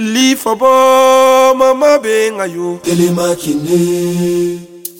Lifobo mama benga yo Telemakinde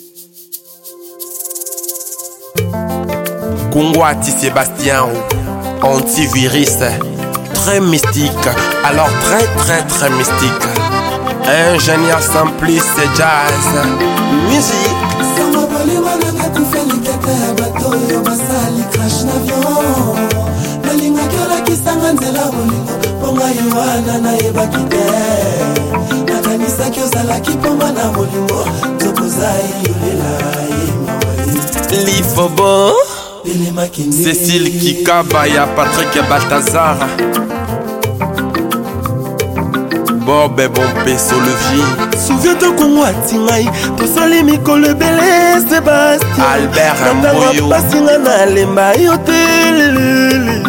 Kungwati Sébastien antivirus très mystique, alors très mystique. Ingénieur simplice jazz musique. Sama boli wana kufeli kete bato yo basali crash n'avion. Nalinga kala kisanga nzela bolingo ponga yoana na yebakite. Nakanisa kyo sala kipoma na bolingo tokozai yolela imwe. Lifobo Cécile Kikaba ya Patrick Balthazar Bob Bompé Solivier. Souviens-toi qu'on m'a tingai tosali mikolo belé Sébastien Albert Mboyo pasinga na lemba yotelele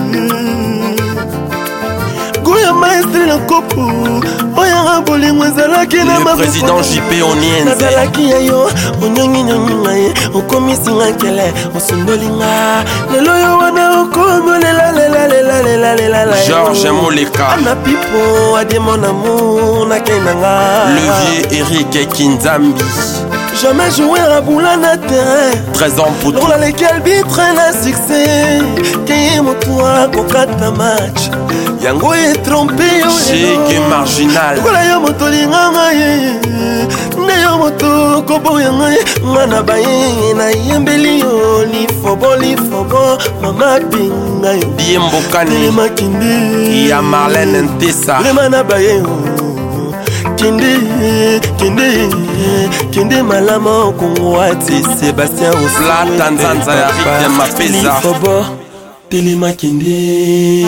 Goya maestre na kopo Oya bolingo ezalaki na le président JP Onienze nazalaki ya yo onyongi ngaye okomisinga nkele osundolinga lelo yo wana okomolela lela Georges Moleka ana pipo ade mon amour nakenanga le vieux Eric Kinzambi. Jamais joué à boula na terrain 13 ans pour dans lesquels bitre la succès Keye motoa kokata match Yango est trompé Chege marginal Kola yo moto linganga ye Neyo moto kobo yanga ye Mana baye na yembeli yo Lifobo mama binga yo Diembo Kani Telemakinde Ya Marlène Ntessa Lemana baye yo Kende malama kongwati Sébastien Fla Tanzanza ya Rite Mapeza Lifobo Telemakinde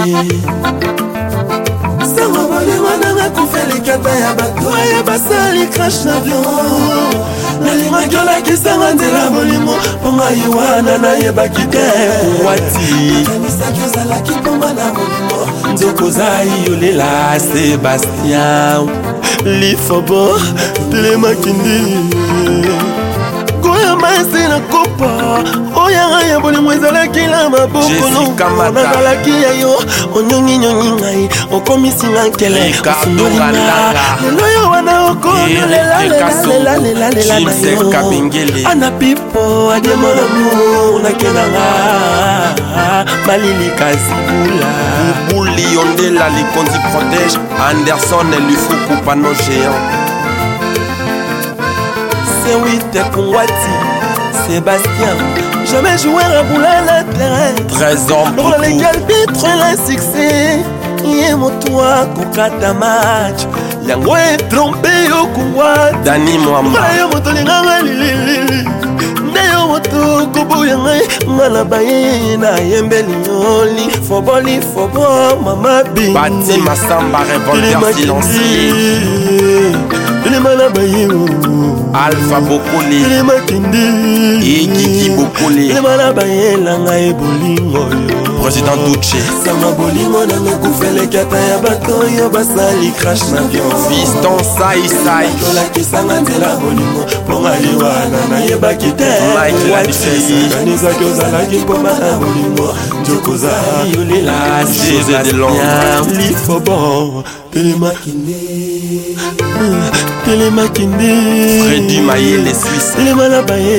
Sama boli wana kufeli kete ya bato ya basali crash n'avion Nalinga kyola kisanga nzela bolingo ponga yoana na yebakite. Wati Nakanisa kyo sala kipoma na bolingo Nzokozai yolela Sébastien Lifobo Telemakinde Goya maese na kopa Oyanga ya bolingo ezalaki na maboko Jessica Mata nazalaki ya yo onyongi ngai okomisinga nkele Ricardo Ngandanga lelo yo wana okolela Jimsel Kabengele ana pipo ademolamu nakenanga malili kasibula Bouli Yondela Likondi protège Anderson Lufuku Pano géant C'est oui t'es Kungwati Sébastien jamais joué à boula na terrain 13 ans dans lesquels bitre la succès Yé motoa kokata match Yango est trompé yo Kungwati Dani Mwamba Yo moto linganga lili Neyo moto kobo yanga Ngana baye na yembeli yo Lifobo mama bingi Bati Massamba revolver silencieux Telemana baye Alpha Bokole Telemakinde Kiki Bokole Telemana baye langa ebolingo yo Président Duce Sama bolingo na mekufele kete ya bato yo basali crash n'avion. Fiston Sai Kyola kisanga nzela bolingo ponga yoana na yebakite. Mike Ladifesi Kanisa kyo zalaki poma na bolingo Njokoza yolela José de Londres Lifobo Telemakinde Freddy Mayele Suisse Telemana baye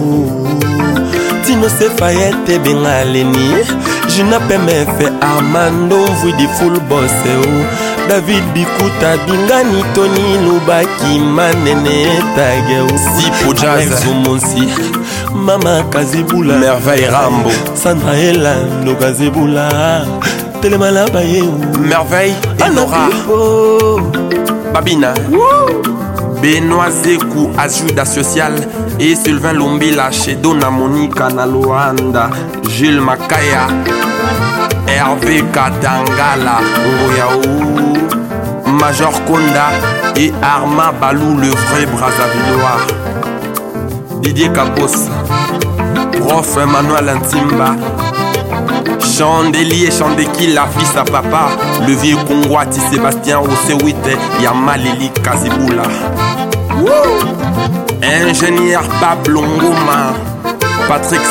Tino Sefayette Bengaleni Juna Pemefe Armando Vudi Full Boss David Bikuta Bingani Tony Lubaki Manene Tageo Sipo Jazz Zumonsi Mama Kazibula Merveille Rambo Sandra Elando Kazibula Telemana baye Merveille Enora Babina Benoît Zekou Ajuda Social et Sylvain Lumbila chez Dona Monica na Luanda Jules Makaya Hervé Katangala Ngoyaou Major Konda et Arma Balou le vrai Brazzavillois Didier Capos Prof Emmanuel Ntimba Chandelier Chandeki la fils à papa le vieux Kungwati Sébastien Osewite Yamalili Kazibula Ingénieur Pablo Ngoma Patrick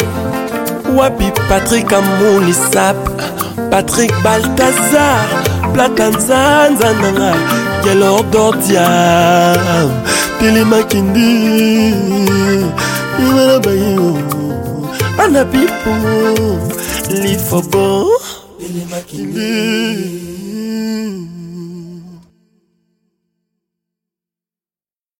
Sozin Wapi Patrick Amouli Sap Patrick Balthazar plata nzanza nanga Quelle d'ordia Tili makindi Imana bayo Ana pipo Lifobo Tili makindi